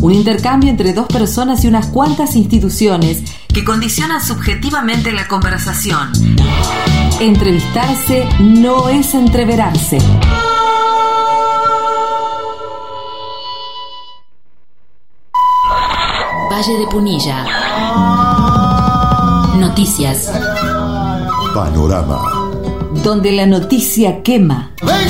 un intercambio entre dos personas y unas cuantas instituciones que condicionan subjetivamente la conversación. Entrevistarse no es entreverarse. Valle de Punilla. Noticias. Panorama. Donde la noticia quema.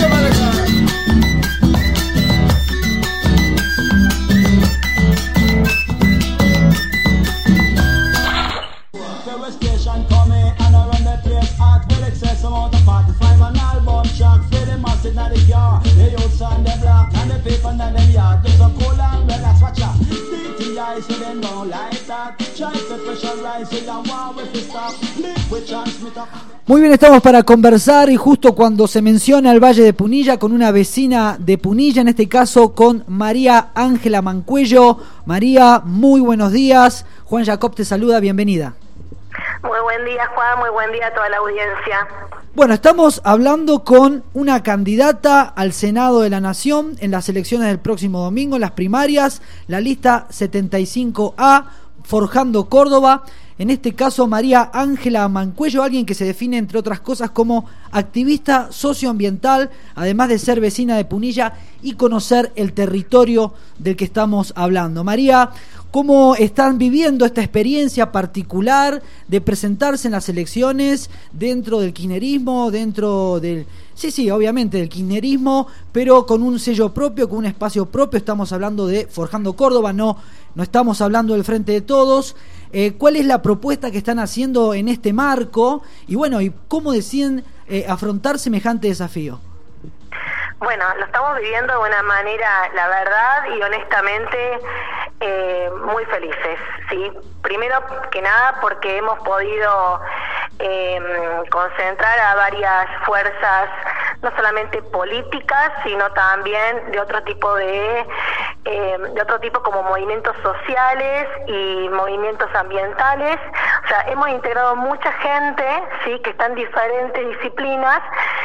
Muy bien, estamos para conversar y justo cuando se menciona el Valle de Punilla con una vecina de Punilla, en este caso con María Ángela Mancuello. María, muy buenos días. Juan Jacob te saluda, bienvenida. Muy buen día, Juan, muy buen día a toda la audiencia. Bueno, estamos hablando con una candidata al Senado de la Nación en las elecciones del próximo domingo, en las primarias, la lista 75A, Forjando Córdoba. En este caso, María Ángela Mancuello, alguien que se define, entre otras cosas, como activista socioambiental, además de ser vecina de Punilla y conocer el territorio del que estamos hablando. María, ¿cómo están viviendo esta experiencia particular de presentarse en las elecciones dentro del kirchnerismo, dentro del... Sí, obviamente del kirchnerismo, pero con un sello propio, con un espacio propio? Estamos hablando de Forjando Córdoba, no estamos hablando del Frente de Todos. ¿Cuál es la propuesta que están haciendo en este marco? Y bueno, ¿y cómo deciden afrontar semejante desafío? Bueno, lo estamos viviendo de una manera, la verdad y honestamente, muy felices, ¿sí? Primero que nada porque hemos podido concentrar a varias fuerzas, no solamente políticas, sino también de otro tipo como movimientos sociales y movimientos ambientales. O sea, hemos integrado mucha gente, sí, que está en diferentes disciplinas.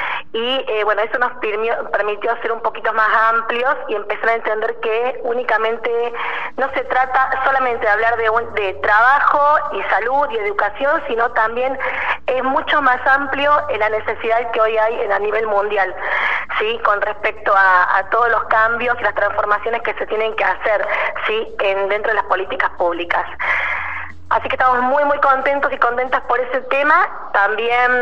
Y bueno, eso nos permitió ser un poquito más amplios y empezar a entender que únicamente no se trata solamente de hablar de trabajo y salud y educación, sino también es mucho más amplio en la necesidad que hoy hay a nivel mundial, sí, con respecto a todos los cambios y las transformaciones que se tienen que hacer, sí, dentro de las políticas públicas. Así que estamos muy muy contentos y contentas por ese tema. También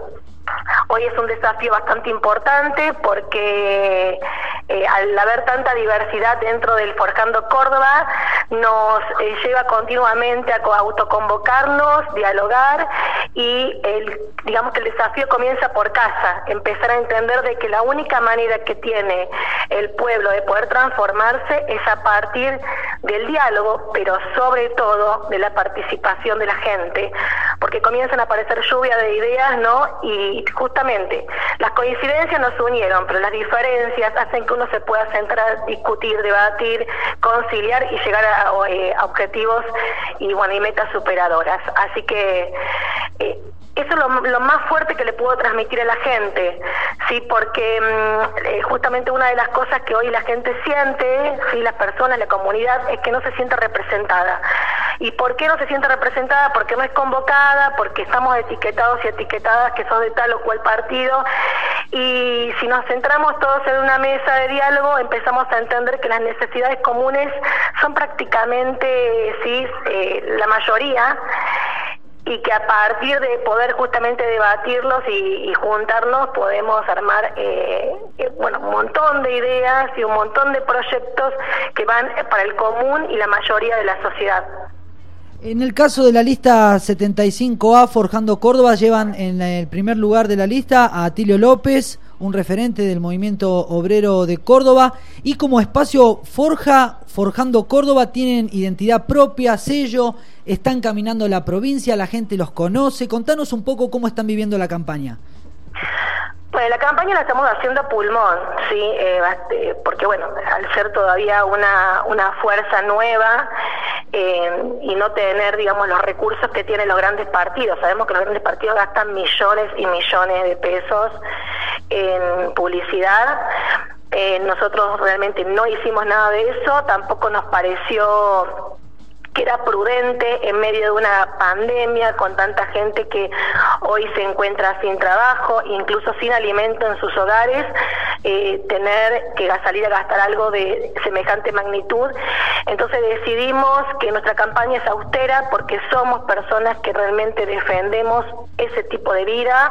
hoy es un desafío bastante importante porque al haber tanta diversidad dentro del Forjando Córdoba nos lleva continuamente a autoconvocarnos, dialogar y digamos que el desafío comienza por casa, empezar a entender de que la única manera que tiene el pueblo de poder transformarse es a partir del diálogo, pero sobre todo de la participación de la gente, porque comienzan a aparecer lluvia de ideas, ¿no? Y justamente las coincidencias nos unieron, pero las diferencias hacen que uno se pueda sentar a discutir, debatir, conciliar y llegar a objetivos y metas superadoras. Así que eso es lo más fuerte que le puedo transmitir a la gente, sí, porque justamente una de las cosas que hoy la gente siente, sí, las personas, la comunidad, es que no se siente representada. ¿Y por qué no se siente representada? Porque no es convocada, porque estamos etiquetados y etiquetadas que son de tal o cual partido. Y si nos centramos todos en una mesa de diálogo, empezamos a entender que las necesidades comunes son prácticamente, sí, la mayoría, y que a partir de poder justamente debatirlos y juntarnos podemos armar un montón de ideas y un montón de proyectos que van para el común y la mayoría de la sociedad. En el caso de la lista 75A, Forjando Córdoba, llevan en el primer lugar de la lista a Atilio López, un referente del movimiento obrero de Córdoba, y como espacio Forjando Córdoba tienen identidad propia, sello, están caminando la provincia, la gente los conoce. Contanos un poco cómo están viviendo la campaña. Bueno, la campaña la estamos haciendo a pulmón, sí, porque al ser todavía una fuerza nueva y no tener, digamos, los recursos que tienen los grandes partidos. Sabemos que los grandes partidos gastan millones y millones de pesos en publicidad. Nosotros realmente no hicimos nada de eso, tampoco nos pareció que era prudente en medio de una pandemia con tanta gente que hoy se encuentra sin trabajo, incluso sin alimento en sus hogares, tener que salir a gastar algo de semejante magnitud. Entonces decidimos que nuestra campaña es austera porque somos personas que realmente defendemos ese tipo de vida,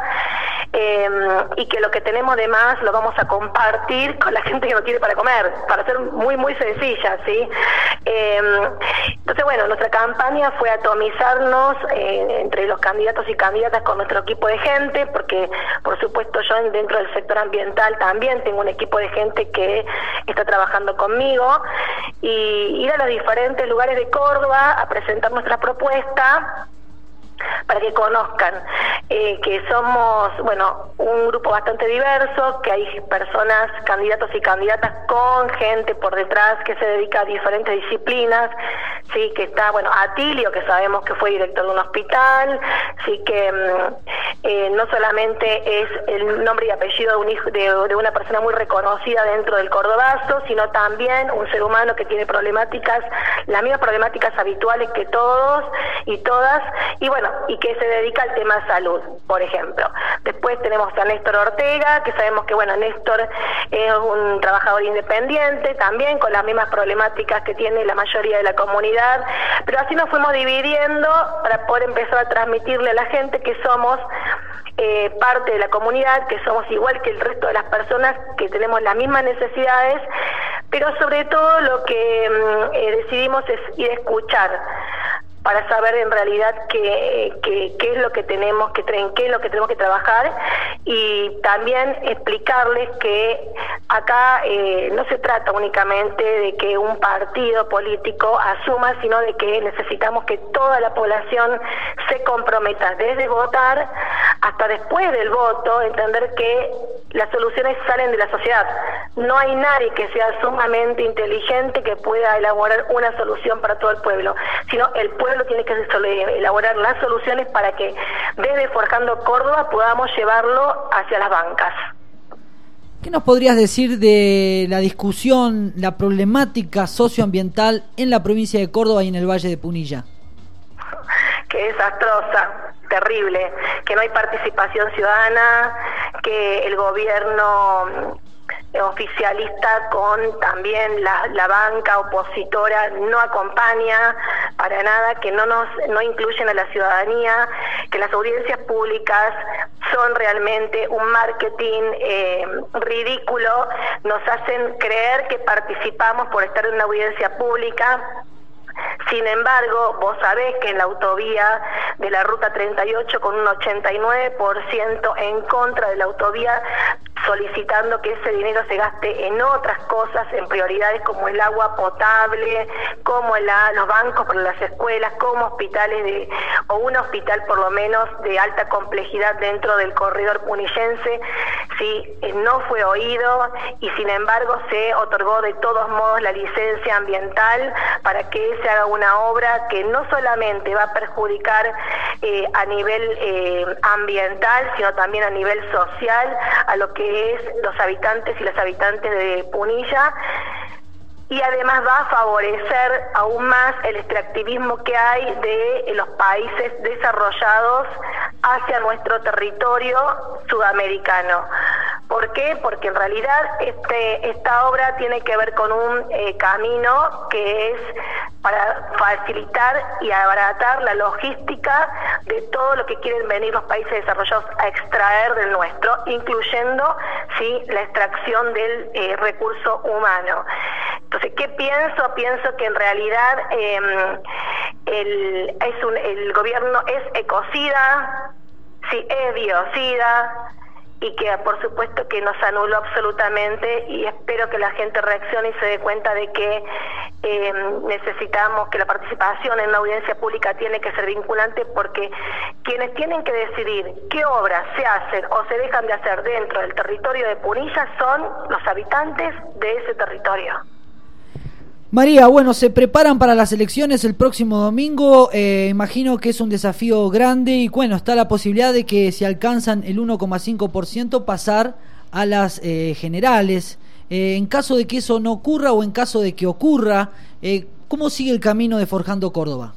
y que lo que tenemos de más lo vamos a compartir con la gente que no tiene para comer, para ser muy muy sencilla, ¿sí? Entonces bueno, nuestra campaña fue atomizarnos entre los candidatos y candidatas con nuestro equipo de gente, porque por supuesto yo dentro del sector ambiental también tengo un equipo de gente que está trabajando conmigo, y ir a los diferentes lugares de Córdoba a presentar nuestra propuesta para que conozcan que somos, bueno, un grupo bastante diverso, que hay personas, candidatos y candidatas con gente por detrás que se dedica a diferentes disciplinas, sí, que está, bueno, Atilio, que sabemos que fue director de un hospital, sí, que no solamente es el nombre y apellido de un hijo, de una persona muy reconocida dentro del cordobazo, sino también un ser humano que tiene problemáticas, las mismas problemáticas habituales que todos y todas, y bueno, y que se dedica al tema salud, por ejemplo. Después tenemos a Néstor Ortega, que sabemos que, bueno, Néstor es un trabajador independiente, también con las mismas problemáticas que tiene la mayoría de la comunidad, pero así nos fuimos dividiendo para poder empezar a transmitirle a la gente que somos parte de la comunidad, que somos igual que el resto de las personas, que tenemos las mismas necesidades, pero sobre todo lo que decidimos es ir a escuchar, para saber en realidad qué es lo que tenemos que trabajar, y también explicarles que acá no se trata únicamente de que un partido político asuma, sino de que necesitamos que toda la población se comprometa desde votar hasta después del voto, entender que las soluciones salen de la sociedad. No hay nadie que sea sumamente inteligente que pueda elaborar una solución para todo el pueblo, sino el pueblo tiene que elaborar las soluciones para que desde Forjando Córdoba podamos llevarlo hacia las bancas. ¿Qué nos podrías decir de la discusión, la problemática socioambiental en la provincia de Córdoba y en el Valle de Punilla? Que desastrosa, terrible, que no hay participación ciudadana, que el gobierno oficialista con también la banca opositora no acompaña para nada, que no incluyen a la ciudadanía, que las audiencias públicas son realmente un marketing ridículo, nos hacen creer que participamos por estar en una audiencia pública. Sin embargo, vos sabés que en la autovía de la Ruta 38, con un 89% en contra de la autovía, solicitando que ese dinero se gaste en otras cosas, en prioridades como el agua potable, como los bancos para las escuelas, como hospitales o un hospital por lo menos de alta complejidad dentro del corredor punillense, sí, no fue oído, y sin embargo se otorgó de todos modos la licencia ambiental para que se haga una obra que no solamente va a perjudicar a nivel ambiental, sino también a nivel social a lo que es los habitantes y las habitantes de Punilla, y además va a favorecer aún más el extractivismo que hay de los países desarrollados hacia nuestro territorio sudamericano. ¿Por qué? Porque en realidad esta obra tiene que ver con un camino que es para facilitar y abaratar la logística de todo lo que quieren venir los países desarrollados a extraer del nuestro, incluyendo, sí, la extracción del recurso humano. Entonces, ¿qué pienso? Pienso que en realidad el gobierno es ecocida, sí, es biocida, y que por supuesto que nos anuló absolutamente, y espero que la gente reaccione y se dé cuenta de que necesitamos que la participación en una audiencia pública tiene que ser vinculante, porque quienes tienen que decidir qué obras se hacen o se dejan de hacer dentro del territorio de Punilla son los habitantes de ese territorio. María, bueno, se preparan para las elecciones el próximo domingo, imagino que es un desafío grande, y bueno, está la posibilidad de que si alcanzan el 1,5% pasar a las generales. En caso de que eso no ocurra o en caso de que ocurra, ¿cómo sigue el camino de Forjando Córdoba?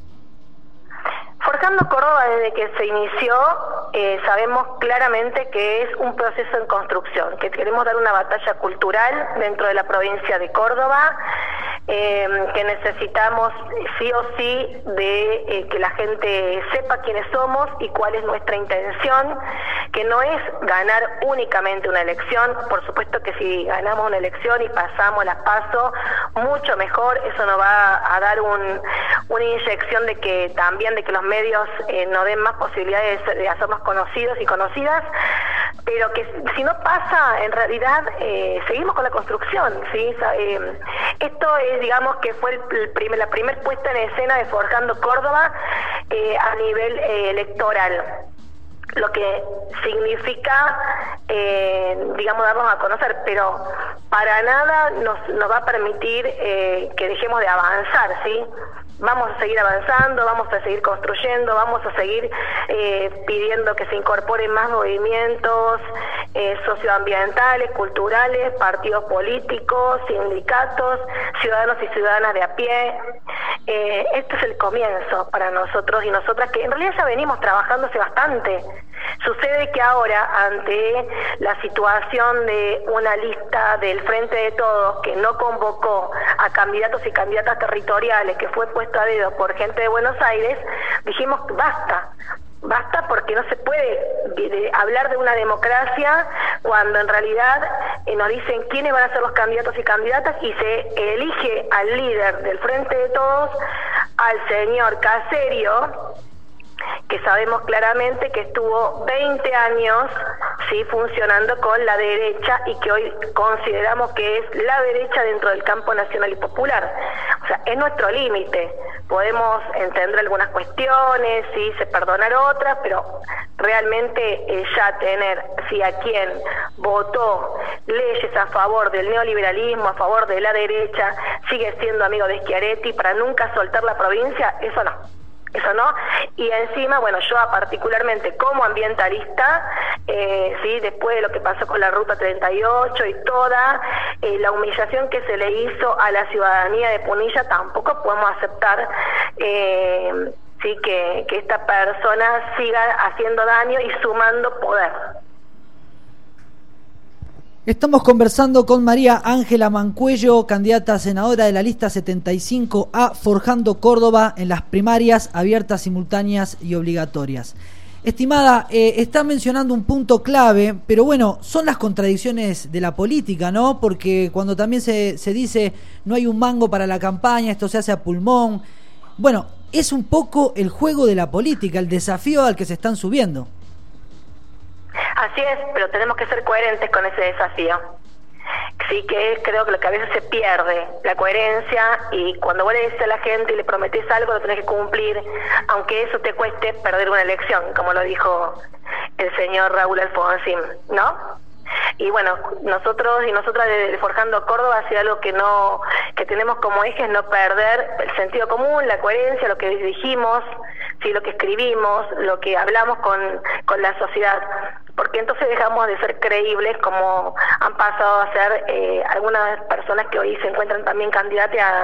Forjando Córdoba, desde que se inició, sabemos claramente que es un proceso en construcción, que queremos dar una batalla cultural dentro de la provincia de Córdoba, que necesitamos sí o sí de que la gente sepa quiénes somos y cuál es nuestra intención, que no es ganar únicamente una elección. Por supuesto que si ganamos una elección y pasamos las PASO, mucho mejor. Eso nos va a dar una inyección de que también de que los medios nos den más posibilidades de hacernos conocidos y conocidas, pero que si no pasa, en realidad seguimos con la construcción, ¿sí? Esto es, digamos, que fue la primer puesta en escena de Forjando Córdoba a nivel electoral, lo que significa, digamos, darnos a conocer, pero para nada nos va a permitir que dejemos de avanzar, ¿sí? Vamos a seguir avanzando, vamos a seguir construyendo, vamos a seguir pidiendo que se incorporen más movimientos socioambientales, culturales, partidos políticos, sindicatos, ciudadanos y ciudadanas de a pie. Este es el comienzo para nosotros y nosotras, que en realidad ya venimos trabajando hace bastante. Sucede que ahora, ante la situación de una lista del Frente de Todos que no convocó a candidatos y candidatas territoriales, que fue puesto a dedo por gente de Buenos Aires, dijimos basta, porque no se puede hablar de una democracia cuando en realidad nos dicen quiénes van a ser los candidatos y candidatas y se elige al líder del Frente de Todos, al señor Caserio, que sabemos claramente que estuvo 20 años funcionando con la derecha y que hoy consideramos que es la derecha dentro del campo nacional y popular. O sea, es nuestro límite. Podemos entender algunas cuestiones, se perdonar otras, pero realmente ya tener a quien votó leyes a favor del neoliberalismo, a favor de la derecha, sigue siendo amigo de Schiaretti para nunca soltar la provincia, eso no. Y encima, bueno, yo particularmente como ambientalista, después de lo que pasó con la Ruta 38 y toda la humillación que se le hizo a la ciudadanía de Punilla, tampoco podemos aceptar que esta persona siga haciendo daño y sumando poder. Estamos conversando con María Ángela Mancuello, candidata a senadora de la lista 75A Forjando Córdoba en las primarias abiertas, simultáneas y obligatorias. Estimada, está mencionando un punto clave, pero bueno, son las contradicciones de la política, ¿no? Porque cuando también se dice no hay un mango para la campaña, esto se hace a pulmón. Bueno, es un poco el juego de la política, el desafío al que se están subiendo. Así es, pero tenemos que ser coherentes con ese desafío. Sí, que creo que lo que a veces se pierde, la coherencia, y cuando vos le decís a la gente y le prometés algo, lo tenés que cumplir, aunque eso te cueste perder una elección, como lo dijo el señor Raúl Alfonsín, ¿no? Y bueno, nosotros y nosotras de Forjando Córdoba ha sido algo que tenemos como eje, es no perder el sentido común, la coherencia, lo que dijimos, lo que escribimos, lo que hablamos con la sociedad, porque entonces dejamos de ser creíbles, como han pasado a ser algunas personas que hoy se encuentran también candidateadas.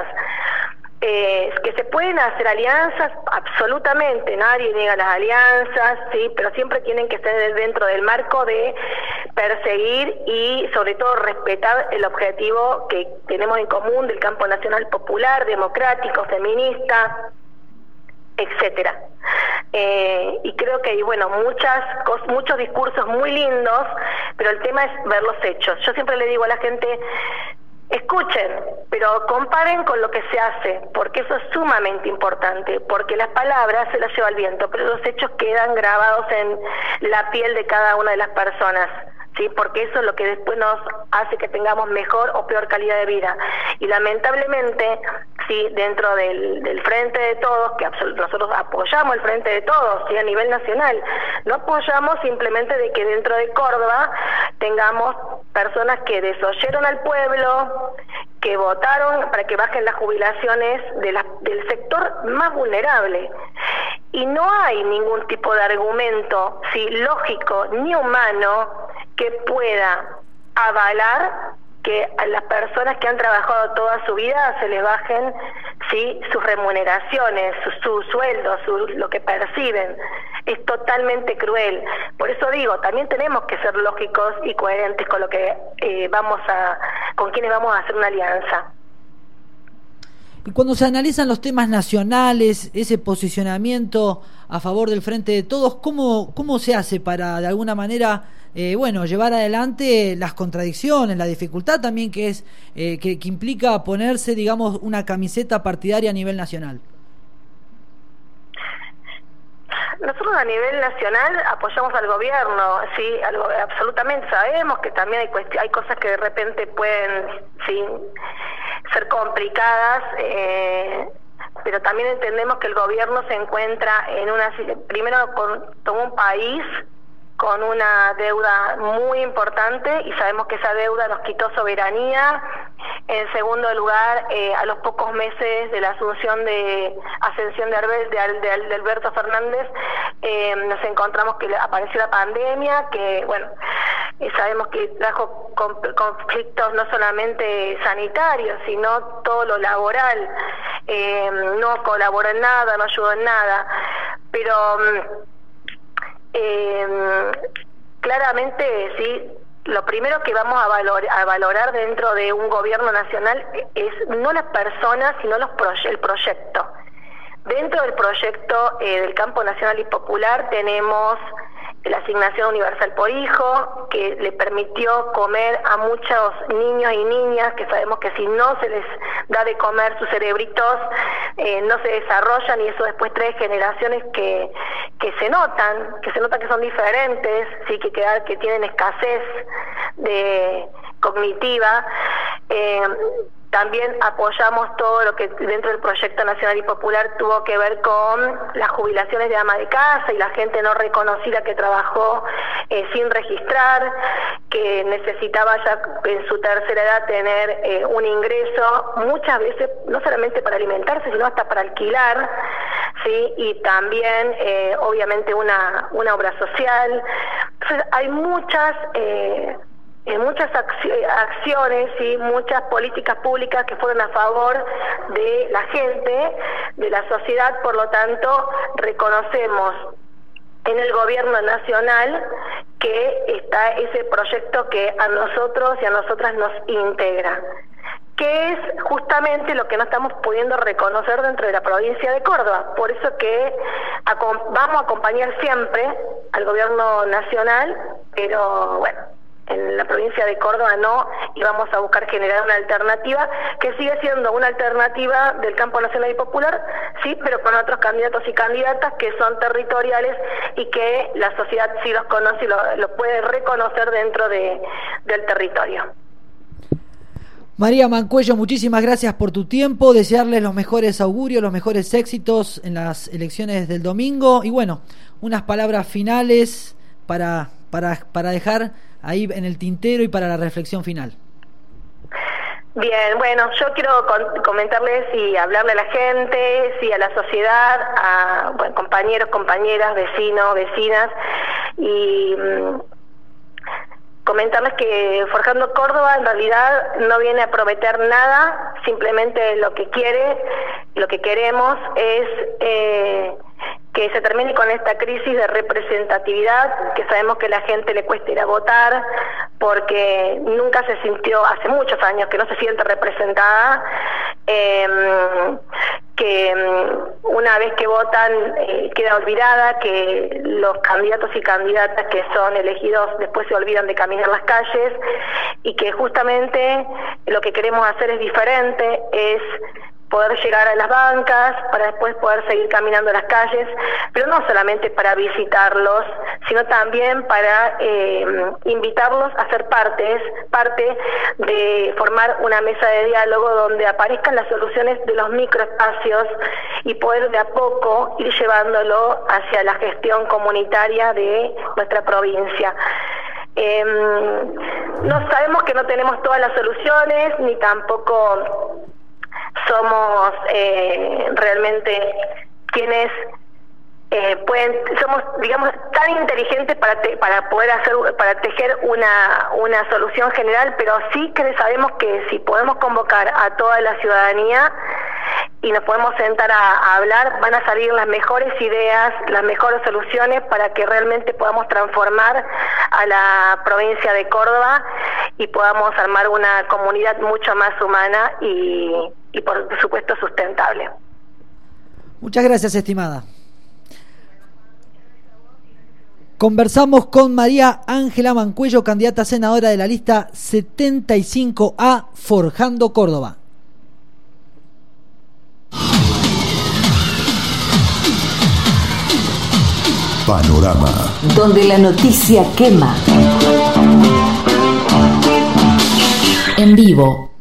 Que se pueden hacer alianzas, absolutamente, nadie niega las alianzas, pero siempre tienen que estar dentro del marco de perseguir y sobre todo respetar el objetivo que tenemos en común del campo nacional popular, democrático, feminista, etcétera. Y creo que hay muchos discursos muy lindos, pero el tema es ver los hechos. Yo siempre le digo a la gente, escuchen, pero comparen con lo que se hace, porque eso es sumamente importante, porque las palabras se las lleva el viento, pero los hechos quedan grabados en la piel de cada una de las personas, porque eso es lo que después nos hace que tengamos mejor o peor calidad de vida. Y lamentablemente, dentro del Frente de Todos, que nosotros apoyamos el Frente de Todos, a nivel nacional, no apoyamos simplemente de que dentro de Córdoba tengamos personas que desoyeron al pueblo, que votaron para que bajen las jubilaciones del sector más vulnerable. Y no hay ningún tipo de argumento, lógico ni humano, que pueda avalar que a las personas que han trabajado toda su vida se les bajen, ¿sí?, sus remuneraciones, su sueldo, lo que perciben. Es totalmente cruel. Por eso digo, también tenemos que ser lógicos y coherentes con lo que con quienes vamos a hacer una alianza. Y cuando se analizan los temas nacionales, ese posicionamiento a favor del Frente de Todos, ¿cómo se hace para, de alguna manera, llevar adelante las contradicciones, la dificultad también que es que implica ponerse, digamos, una camiseta partidaria a nivel nacional? Nosotros a nivel nacional apoyamos al gobierno, sí, absolutamente. Sabemos que también hay cosas que de repente pueden, sí, ser complicadas, pero también entendemos que el gobierno se encuentra en primero con un país con una deuda muy importante y sabemos que esa deuda nos quitó soberanía. En segundo lugar, a los pocos meses de la ascensión de Alberto Fernández, nos encontramos que apareció la pandemia, que sabemos que trajo conflictos no solamente sanitarios, sino todo lo laboral. No colaboró en nada, no ayudó en nada, pero claramente sí. Lo primero que vamos a valorar dentro de un gobierno nacional es no las personas, sino el proyecto. Dentro del proyecto del campo nacional y popular tenemos la asignación universal por hijo, que le permitió comer a muchos niños y niñas que sabemos que si no se les da de comer sus cerebritos, no se desarrollan, y eso después trae generaciones que se notan que son diferentes, sí, que tienen escasez cognitiva. También apoyamos todo lo que dentro del proyecto nacional y popular tuvo que ver con las jubilaciones de ama de casa y la gente no reconocida que trabajó sin registrar, que necesitaba ya en su tercera edad tener un ingreso, muchas veces no solamente para alimentarse, sino hasta para alquilar, ¿sí? Y también obviamente una obra social. Entonces hay muchas acciones y muchas políticas públicas que fueron a favor de la gente, de la sociedad. Por lo tanto, reconocemos en el gobierno nacional que está ese proyecto que a nosotros y a nosotras nos integra, que es justamente lo que no estamos pudiendo reconocer dentro de la provincia de Córdoba. Por eso que vamos a acompañar siempre al gobierno nacional, pero en la provincia de Córdoba no, y vamos a buscar generar una alternativa que sigue siendo una alternativa del campo nacional y popular, sí, pero con otros candidatos y candidatas que son territoriales y que la sociedad sí los conoce y lo puede reconocer dentro del territorio. María Mancuello, muchísimas gracias por tu tiempo, desearles los mejores augurios, los mejores éxitos en las elecciones del domingo y unas palabras finales para dejar ahí en el tintero y para la reflexión final. Bien, yo quiero comentarles y hablarle a la gente, sí, a la sociedad, a compañeros, compañeras, vecinos, vecinas, y comentarles que Forjando Córdoba en realidad no viene a prometer nada, simplemente lo que queremos es que se termine con esta crisis de representatividad, que sabemos que a la gente le cuesta ir a votar, porque nunca se sintió, hace muchos años que no se siente representada, que una vez que votan queda olvidada, que los candidatos y candidatas que son elegidos después se olvidan de caminar las calles, y que justamente lo que queremos hacer es diferente, es poder llegar a las bancas, para después poder seguir caminando las calles, pero no solamente para visitarlos, sino también para invitarlos a ser parte de formar una mesa de diálogo donde aparezcan las soluciones de los microespacios y poder de a poco ir llevándolo hacia la gestión comunitaria de nuestra provincia. No sabemos que no tenemos todas las soluciones, ni tampoco somos realmente quienes somos, digamos, tan inteligentes para poder para tejer una solución general, pero sí que sabemos que si podemos convocar a toda la ciudadanía y nos podemos sentar a hablar, van a salir las mejores ideas, las mejores soluciones para que realmente podamos transformar a la provincia de Córdoba y podamos armar una comunidad mucho más humana y por supuesto sustentable. Muchas gracias, estimada. Conversamos con María Ángela Mancuello, candidata a senadora de la lista 75A, Forjando Córdoba. Panorama. Donde la noticia quema. En vivo.